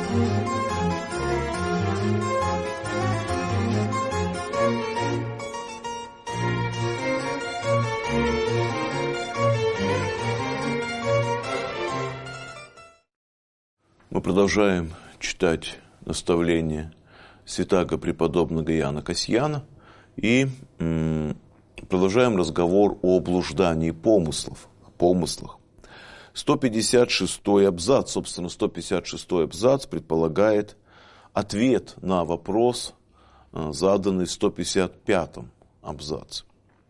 Мы продолжаем читать наставления святаго преподобного Иоанна Касьяна и продолжаем разговор о блуждании помыслов, о помыслах. 156-й абзац, собственно, 156-й абзац предполагает ответ на вопрос, заданный в 155-м абзаце.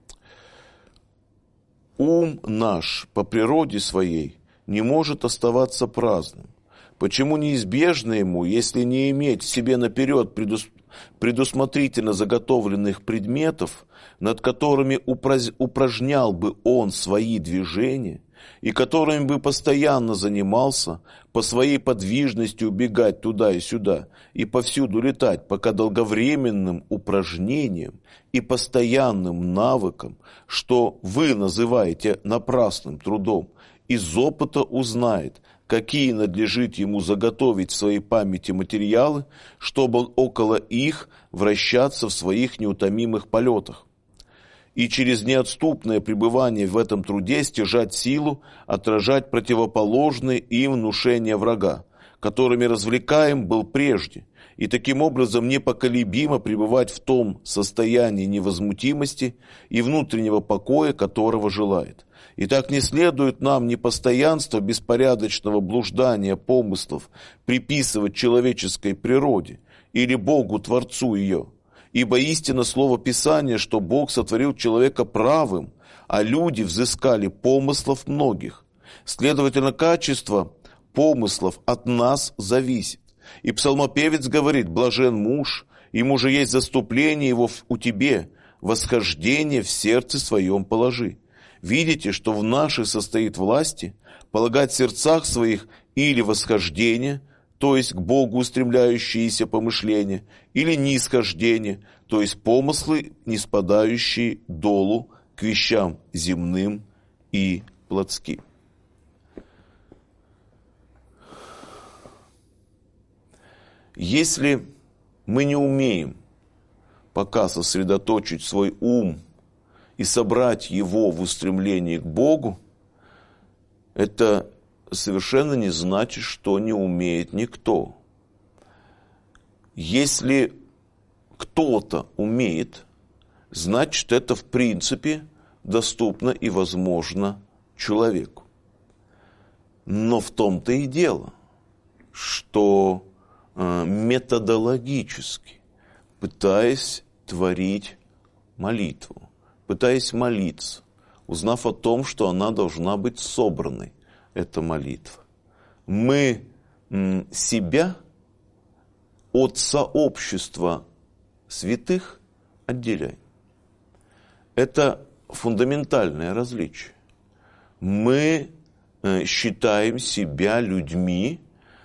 Ум наш по природе своей не может оставаться праздным. Почему неизбежно ему, если не иметь в себе наперед предусмотрительно заготовленных предметов, над которыми упражнял бы он свои движения, и которыми бы постоянно занимался, по своей подвижности убегать туда и сюда, и повсюду летать, пока долговременным упражнением и постоянным навыком, что вы называете напрасным трудом, из опыта узнает, какие надлежит ему заготовить в своей памяти материалы, чтобы около их вращаться в своих неутомимых полетах. И через неотступное пребывание в этом труде стяжать силу, отражать противоположные им внушения врага, которыми развлекаем был прежде, и таким образом непоколебимо пребывать в том состоянии невозмутимости и внутреннего покоя, которого желает. И так не следует нам непостоянство беспорядочного блуждания помыслов приписывать человеческой природе или Богу-творцу ее. Ибо истинно слово Писания, что Бог сотворил человека правым, а люди взыскали помыслов многих. Следовательно, качество помыслов от нас зависит. И псалмопевец говорит: «Блажен муж, ему же есть заступление его у тебе, восхождение в сердце своем положи». Видите, что в нашей состоит власти полагать в сердцах своих или восхождение, то есть к Богу устремляющиеся помышления, или нисхождение, то есть помыслы, не спадающие долу к вещам земным и плотским. Если мы не умеем пока сосредоточить свой ум и собрать его в устремлении к Богу, это совершенно не значит, что не умеет никто. Если кто-то умеет, значит, это в принципе доступно и возможно человеку. Но в том-то и дело, что методологически, пытаясь творить молитву, пытаясь молиться, узнав о том, что она должна быть собранной, эта молитва, мы себя от сообщества святых отделяем. Это фундаментальное различие. Мы считаем себя людьми,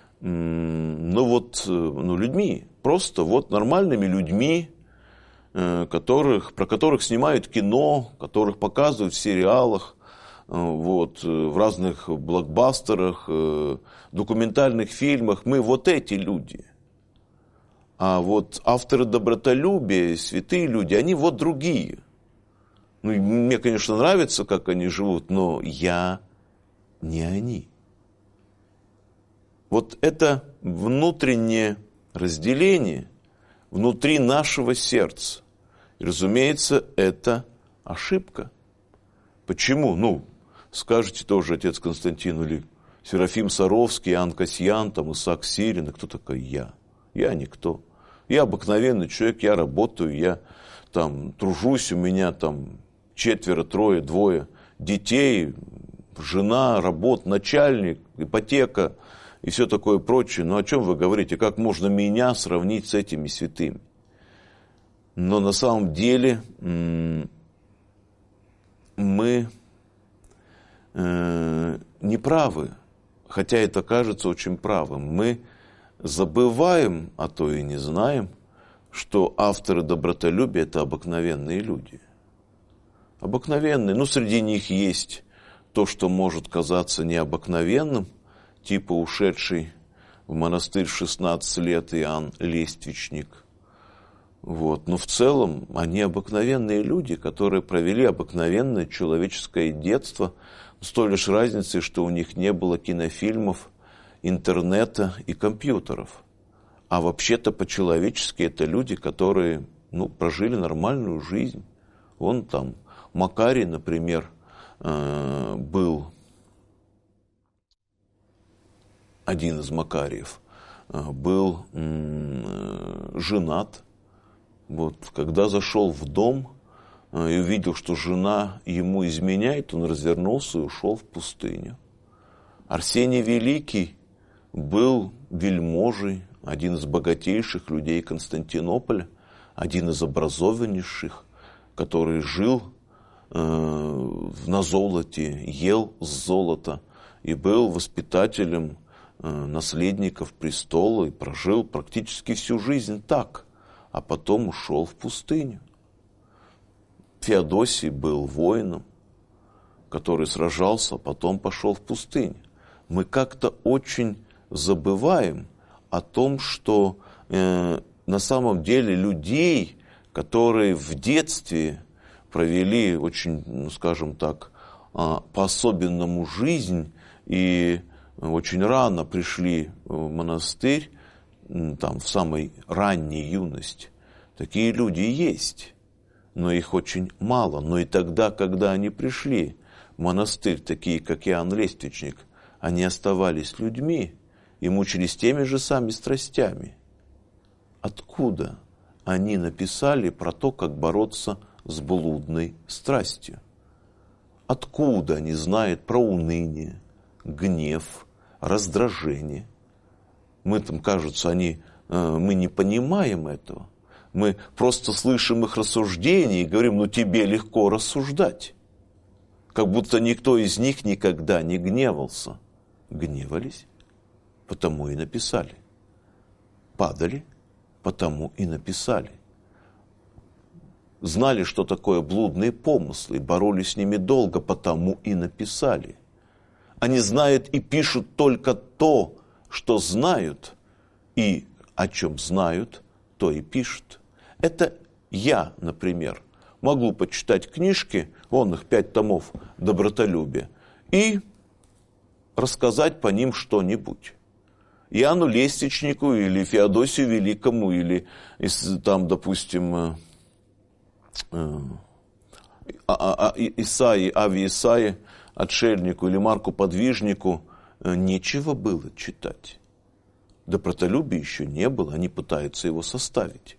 людьми, просто нормальными людьми, про которых снимают кино, которых показывают в сериалах, в разных блокбастерах, документальных фильмах. Мы эти люди. А авторы добротолюбия, святые люди, они другие. Мне, конечно, нравится, как они живут, но я не они. Это внутреннее разделение внутри нашего сердца. И, разумеется, это ошибка. Почему? Скажете тоже отец Константин или Серафим Саровский, Иоанн Касьян, Исаак Сирин. Кто такой я? Я никто. Я обыкновенный человек, я работаю, я тружусь, у меня 4, 3, 2 детей, жена, работа, начальник, ипотека и все такое прочее. О чем вы говорите? Как можно меня сравнить с этими святыми? Но на самом деле мы не правы, хотя это кажется очень правым. Мы забываем, а то и не знаем, что авторы добротолюбия – это обыкновенные люди. Обыкновенные. Среди них есть то, что может казаться необыкновенным, типа ушедший в монастырь 16 лет Иоанн Лествичник. Вот. Но в целом они обыкновенные люди, которые провели обыкновенное человеческое детство, с той лишь разницей, что у них не было кинофильмов, интернета и компьютеров. А вообще-то по-человечески это люди, которые прожили нормальную жизнь. Вон там Макарий, например, был один из Макариев, был женат. Вот, когда зашел в дом и увидел, что жена ему изменяет, он развернулся и ушел в пустыню. Арсений Великий был вельможей, один из богатейших людей Константинополя, один из образованнейших, который жил на золоте, ел с золота и был воспитателем наследников престола и прожил практически всю жизнь так, а потом ушел в пустыню. Феодосий был воином, который сражался, а потом пошел в пустыню. Мы как-то очень забываем о том, что на самом деле людей, которые в детстве провели очень, скажем так, по-особенному жизнь и очень рано пришли в монастырь, там, в самой ранней юности, такие люди есть, но их очень мало. Но и тогда, когда они пришли в монастырь, такие как Иоанн Лествичник, они оставались людьми и мучились теми же самыми страстями. Откуда они написали про то, как бороться с блудной страстью? Откуда они знают про уныние, гнев, раздражение? Мы там, кажется, мы не понимаем этого. Мы просто слышим их рассуждения и говорим, тебе легко рассуждать. Как будто никто из них никогда не гневался. Гневались, потому и написали. Падали, потому и написали. Знали, что такое блудные помыслы, боролись с ними долго, потому и написали. Они знают и пишут только то, что знают, и о чем знают, то и пишут. Это я, например, могу почитать книжки, их 5 томов добротолюбия, и рассказать по ним что-нибудь. Иоанну Лествичнику или Феодосию Великому, или там, допустим, Аве Исаии, отшельнику, или Марку Подвижнику нечего было читать. Добротолюбия еще не было, они пытаются его составить.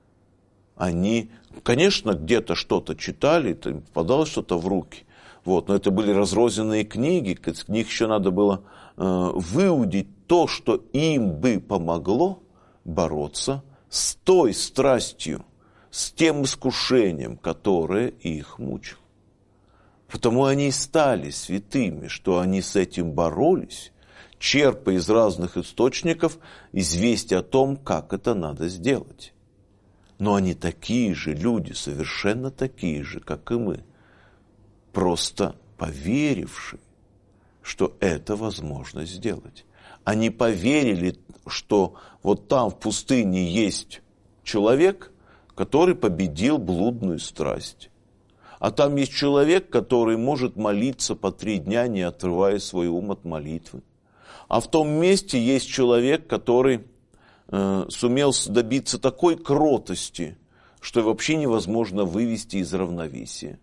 Они, конечно, где-то что-то читали, им попадалось что-то в руки, но это были разрозненные книги, из них еще надо было выудить то, что им бы помогло бороться с той страстью, с тем искушением, которое их мучило. Потому они и стали святыми, что они с этим боролись, черпая из разных источников известия о том, как это надо сделать. Но они такие же люди, совершенно такие же, как и мы, просто поверившие, что это возможно сделать. Они поверили, что вот там в пустыне есть человек, который победил блудную страсть. А там есть человек, который может молиться по 3 дня, не отрывая свой ум от молитвы. А в том месте есть человек, который сумел добиться такой кротости, что вообще невозможно вывести из равновесия.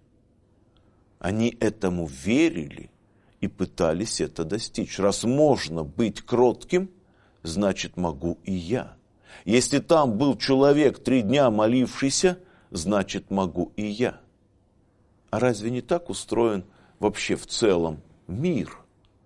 Они этому верили и пытались это достичь. Раз можно быть кротким, значит, могу и я. Если там был человек 3 дня молившийся, значит, могу и я. А разве не так устроен вообще в целом мир?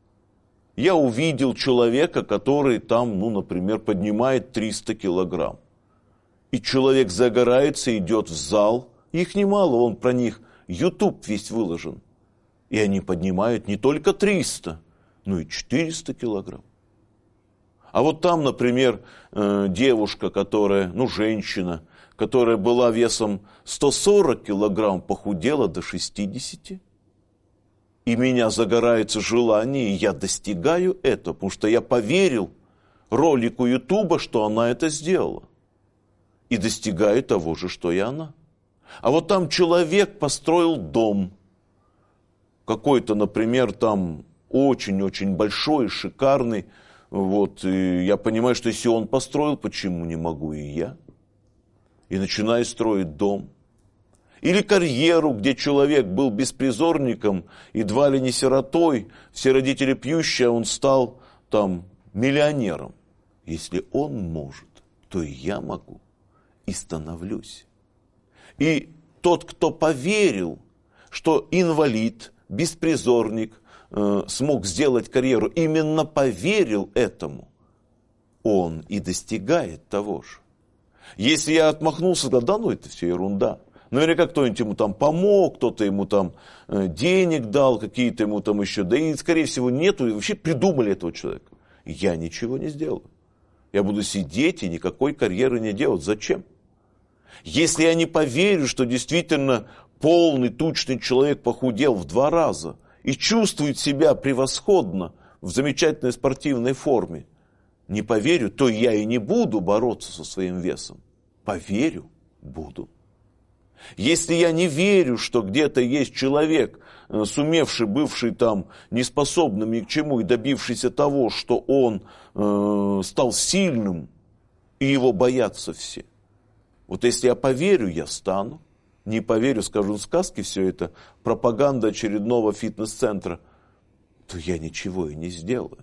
Я увидел человека, который там, например, поднимает 300 килограмм. И человек загорается, идет в зал. Их немало, про них YouTube весь выложен. И они поднимают не только 300, но и 400 килограмм. А вот там, например, девушка, женщина, которая была весом 140 килограмм, похудела до 60. И меня загорается желание, и я достигаю этого, потому что я поверил, ролику Ютуба, что она это сделала. И достигает того же, что и она. А вот там человек построил дом. Какой-то, например, там очень-очень большой, шикарный. Вот, и я понимаю, что если он построил, почему не могу и я? И начинаю строить дом. Или карьеру, где человек был беспризорником, едва ли не сиротой, все родители пьющие, а он стал там миллионером. Если он может, то и я могу. И становлюсь. И тот, кто поверил, что инвалид, беспризорник смог сделать карьеру, именно поверил этому, он и достигает того же. Если я отмахнулся, сказал, да ну это все ерунда. Наверняка кто-нибудь ему там помог, кто-то ему там денег дал, какие-то ему там еще, да и скорее всего нету, и вообще придумали этого человека. Я ничего не сделаю. Я буду сидеть и никакой карьеры не делать. Зачем? Если я не поверю, что действительно полный, тучный человек похудел в 2 раза и чувствует себя превосходно в замечательной спортивной форме, не поверю, то я и не буду бороться со своим весом. Поверю, буду. Если я не верю, что где-то есть человек, сумевший, бывший там неспособным ни к чему и добившийся того, что он стал сильным, и его боятся все. Вот если я поверю, я стану. Не поверю, скажу сказки, все это пропаганда очередного фитнес-центра, то я ничего и не сделаю.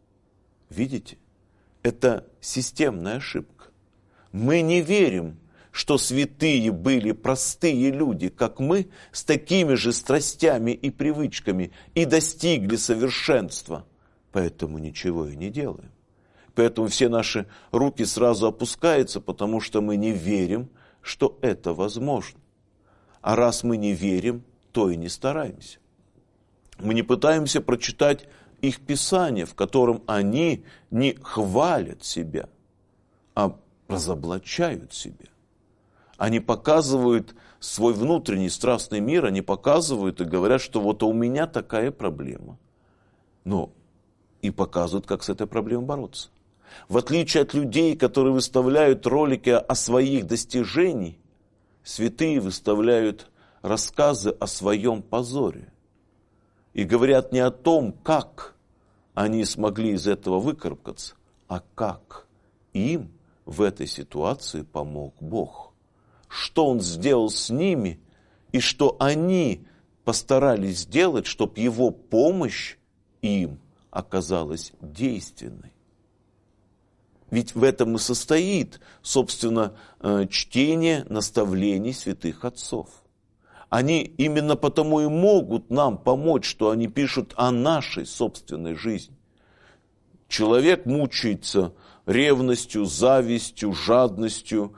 Видите? Это системная ошибка. Мы не верим, что святые были простые люди, как мы, с такими же страстями и привычками, и достигли совершенства. Поэтому ничего и не делаем. Поэтому все наши руки сразу опускаются, потому что мы не верим, что это возможно. А раз мы не верим, то и не стараемся. Мы не пытаемся прочитать их Писание, в котором они не хвалят себя, а разоблачают себя. Они показывают свой внутренний страстный мир, они показывают и говорят, что вот у меня такая проблема. Но и показывают, как с этой проблемой бороться. В отличие от людей, которые выставляют ролики о своих достижениях, святые выставляют рассказы о своем позоре. И говорят не о том, как они смогли из этого выкарабкаться, а как им в этой ситуации помог Бог. Что Он сделал с ними, и что они постарались сделать, чтобы Его помощь им оказалась действенной. Ведь в этом и состоит, собственно, чтение наставлений святых отцов. Они именно потому и могут нам помочь, что они пишут о нашей собственной жизни. Человек мучается ревностью, завистью, жадностью,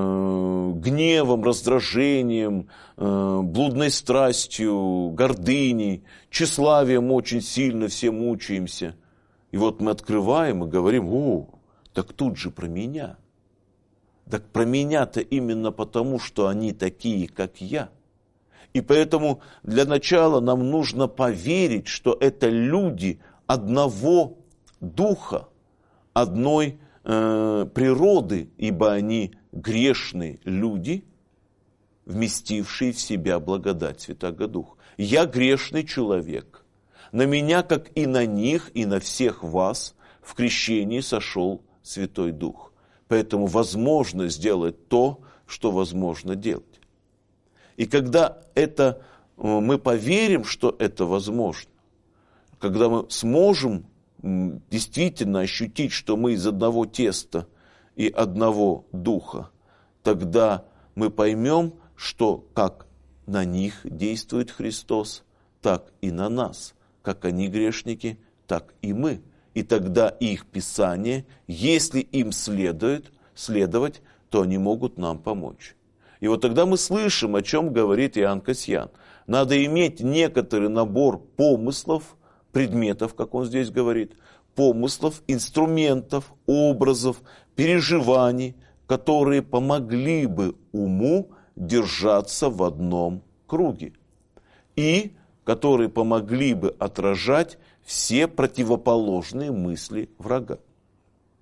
гневом, раздражением, блудной страстью, гордыней, тщеславием очень сильно все мучаемся. И вот мы открываем и говорим, так тут же про меня. Так про меня-то именно потому, что они такие, как я. И поэтому для начала нам нужно поверить, что это люди одного духа, одной природы, ибо они грешные люди, вместившие в себя благодать Святаго Духа. Я грешный человек. На меня, как и на них, и на всех вас в крещении сошел Святой Дух. Поэтому возможно сделать то, что возможно делать. И когда мы поверим, что это возможно, когда мы сможем действительно ощутить, что мы из одного теста и одного духа, тогда мы поймем, что как на них действует Христос, так и на нас. Как они грешники, так и мы. И тогда их Писание, если им следовать, то они могут нам помочь. И вот тогда мы слышим, о чем говорит Иоанн Кассиан. Надо иметь некоторый набор помыслов, предметов, как он здесь говорит, помыслов, инструментов, образов, переживаний, которые помогли бы уму держаться в одном круге. И которые помогли бы отражать все противоположные мысли врага.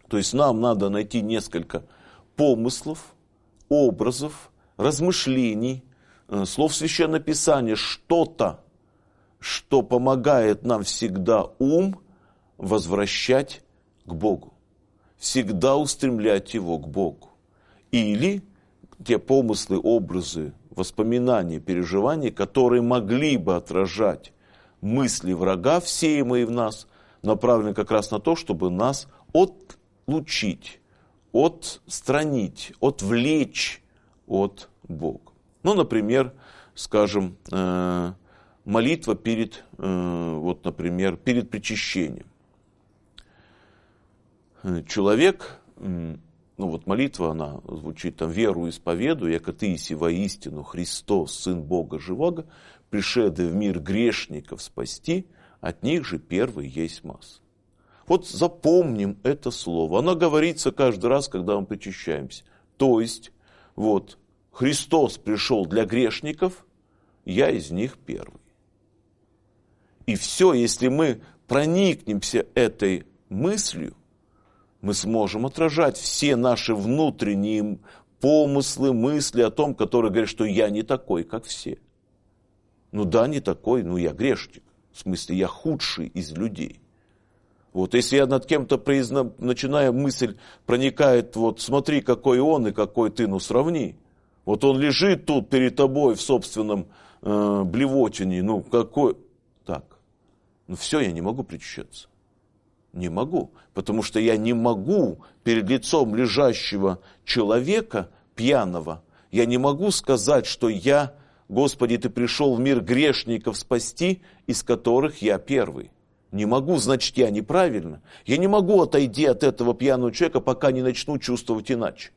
То есть нам надо найти несколько помыслов, образов, размышлений, слов Священного Писания, что-то, что помогает нам всегда ум возвращать к Богу, всегда устремлять его к Богу. Или те помыслы, образы, воспоминания, переживания, которые могли бы отражать мысли врага, всеемые в нас, направлены как раз на то, чтобы нас отлучить, отстранить, отвлечь от Бога. Ну, например, скажем, молитва перед причащением. Человек, молитва, она звучит там: «Веру исповедую, яко ты иси воистину Христос, Сын Бога живого, пришедший в мир грешников спасти, от них же первый есть масс». Вот запомним это слово. Оно говорится каждый раз, когда мы причащаемся. То есть, Христос пришел для грешников, я из них первый. И все, если мы проникнемся этой мыслью, мы сможем отражать все наши внутренние помыслы, мысли о том, которые говорят, что я не такой, как все. Не такой, я грешник. В смысле, я худший из людей. Если я над кем-то начинаю, мысль проникает, смотри, какой он и какой ты, сравни. Он лежит тут перед тобой в собственном блевотине, какой... Так, все, я не могу причащаться. Не могу, потому что я не могу перед лицом лежащего человека, пьяного, я не могу сказать, что я, Господи, ты пришел в мир грешников спасти, из которых я первый. Не могу, значит, я неправильно. Я не могу отойти от этого пьяного человека, пока не начну чувствовать иначе.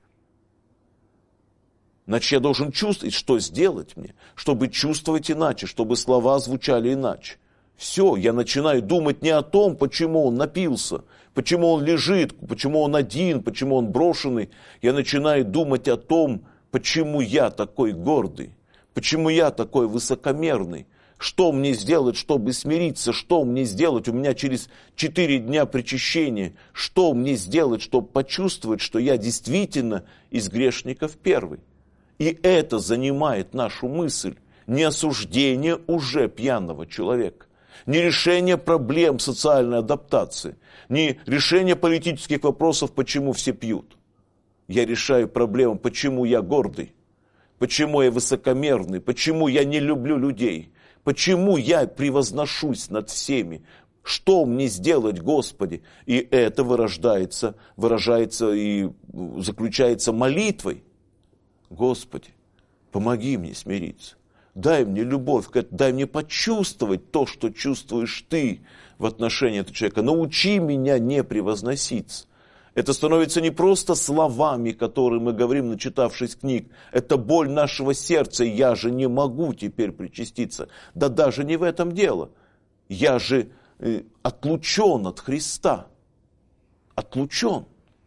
Значит, я должен чувствовать, что сделать мне, чтобы чувствовать иначе, чтобы слова звучали иначе. Все, я начинаю думать не о том, почему он напился, почему он лежит, почему он один, почему он брошенный. Я начинаю думать о том, почему я такой гордый, почему я такой высокомерный. Что мне сделать, чтобы смириться? Что мне сделать? У меня через 4 дня причащения. Что мне сделать, чтобы почувствовать, что я действительно из грешников первый? И это занимает нашу мысль. Не осуждение уже пьяного человека, не решение проблем социальной адаптации, не решение политических вопросов, почему все пьют. Я решаю проблему, почему я гордый, почему я высокомерный, почему я не люблю людей. Почему я превозношусь над всеми? Что мне сделать, Господи? И это выражается и заключается молитвой. Господи, помоги мне смириться. Дай мне любовь, дай мне почувствовать то, что чувствуешь Ты в отношении этого человека. Научи меня не превозноситься. Это становится не просто словами, которые мы говорим, начитавшись книг. Это боль нашего сердца. Я же не могу теперь причаститься. Да даже не в этом дело. Я же отлучен от Христа. Отлучен.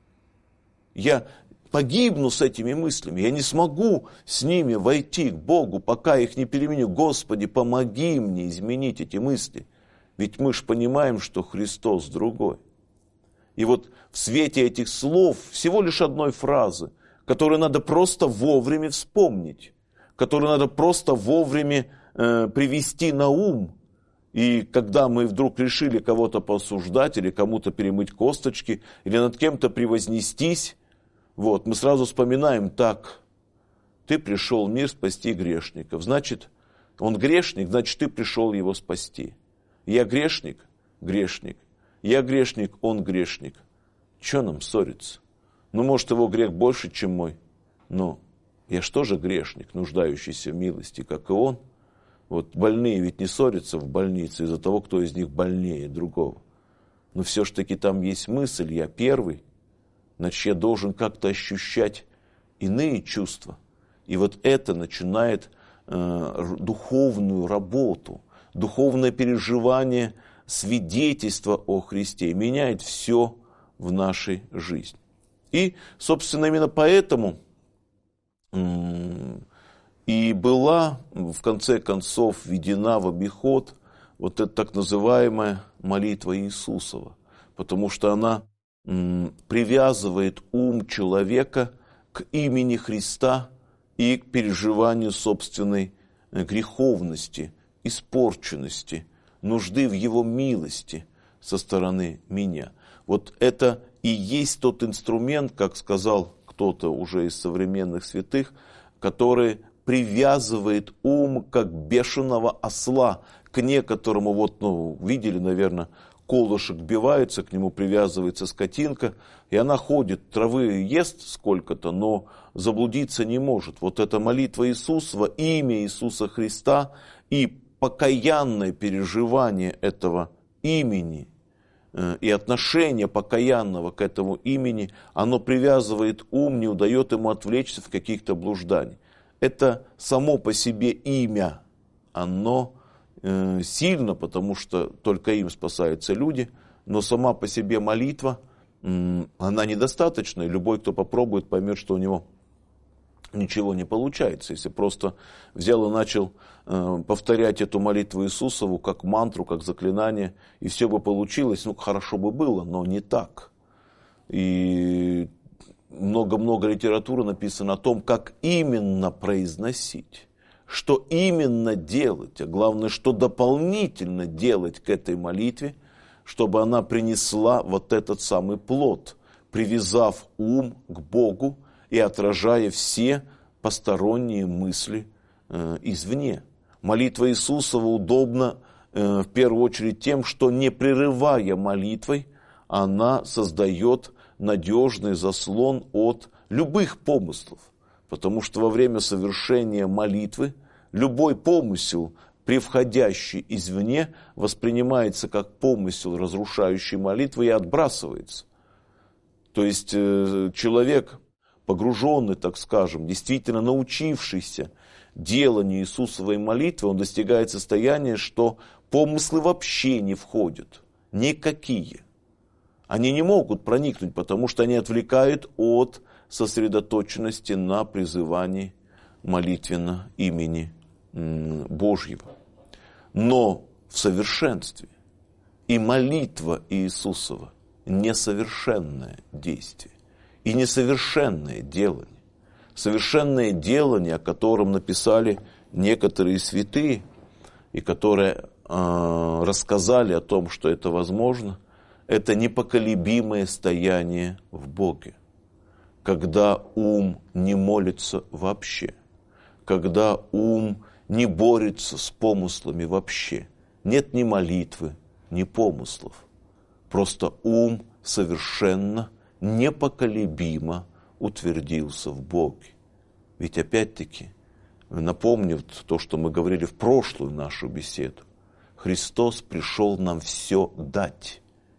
Я погибну с этими мыслями. Я не смогу с ними войти к Богу, пока их не переменю. Господи, помоги мне изменить эти мысли. Ведь мы же понимаем, что Христос другой. И в свете этих слов, всего лишь одной фразы, которую надо просто вовремя вспомнить, которую надо просто вовремя привести на ум. И когда мы вдруг решили кого-то поосуждать, или кому-то перемыть косточки, или над кем-то превознестись, мы сразу вспоминаем: так, ты пришел в мир спасти грешников. Значит, он грешник, значит, ты пришел его спасти. Я грешник? Грешник. Я грешник, он грешник. Че нам ссориться? Может, его грех больше, чем мой. Но я же тоже грешник, нуждающийся в милости, как и он. Больные ведь не ссорятся в больнице из-за того, кто из них больнее другого. Но все-таки там есть мысль: я первый. Значит, я должен как-то ощущать иные чувства. И это начинает духовную работу, духовное переживание, свидетельство о Христе, меняет все в нашей жизни. И, собственно, именно поэтому и была, в конце концов, введена в обиход эта так называемая молитва Иисусова, потому что она привязывает ум человека к имени Христа и к переживанию собственной греховности, испорченности, нужды в Его милости со стороны меня. Вот это и есть тот инструмент, как сказал кто-то уже из современных святых, который привязывает ум как бешеного осла к некоторому, видели, наверное, колышек бивается, к нему привязывается скотинка, и она ходит, травы ест сколько-то, но заблудиться не может. Вот эта молитва Иисусова, имя Иисуса Христа и покаянное переживание этого имени и отношение покаянного к этому имени, оно привязывает ум, не удает ему отвлечься в каких-то блужданиях. Это само по себе имя, оно сильно, потому что только им спасаются люди, но сама по себе молитва, она недостаточна, и любой, кто попробует, поймет, что у него ничего не получается. Если просто взял и начал повторять эту молитву Иисусову как мантру, как заклинание, и все бы получилось, хорошо бы было, но не так. И много-много литературы написано о том, как именно произносить, что именно делать, а главное, что дополнительно делать к этой молитве, чтобы она принесла вот этот самый плод, привязав ум к Богу и отражая все посторонние мысли извне. Молитва Иисусова удобна в первую очередь тем, что не прерывая молитвой, она создает надежный заслон от любых помыслов. Потому что во время совершения молитвы любой помысел, превходящий извне, воспринимается как помысел, разрушающий молитву, и отбрасывается. То есть человек, погруженный, так скажем, действительно научившийся деланию Иисусовой молитвы, он достигает состояния, что помыслы вообще не входят, никакие. Они не могут проникнуть, потому что они отвлекают от сосредоточенности на призывании молитвенно имени Божьего. Но в совершенстве и молитва Иисусова несовершенное действие и несовершенное делание. Совершенное делание, о котором написали некоторые святые, и которые рассказали о том, что это возможно, это непоколебимое стояние в Боге. Когда ум не молится вообще, когда ум не борется с помыслами вообще. Нет ни молитвы, ни помыслов. Просто ум совершенно непоколебимо утвердился в Боге. Ведь опять-таки, напомню то, что мы говорили в прошлую нашу беседу, Христос пришел нам все дать.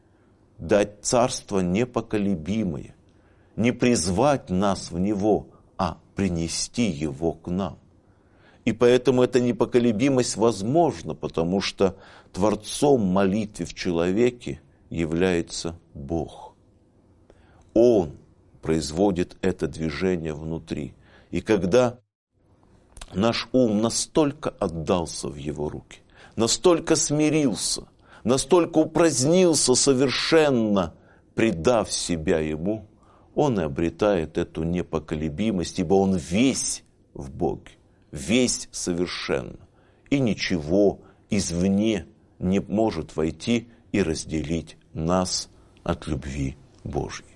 Дать царство непоколебимое. Не призвать нас в него, а принести его к нам. И поэтому эта непоколебимость возможна, потому что творцом молитвы в человеке является Бог. Он производит это движение внутри. И когда наш ум настолько отдался в его руки, настолько смирился, настолько упразднился совершенно, предав себя ему, он и обретает эту непоколебимость, ибо он весь в Боге, весь совершенно. И ничего извне не может войти и разделить нас от любви Божьей.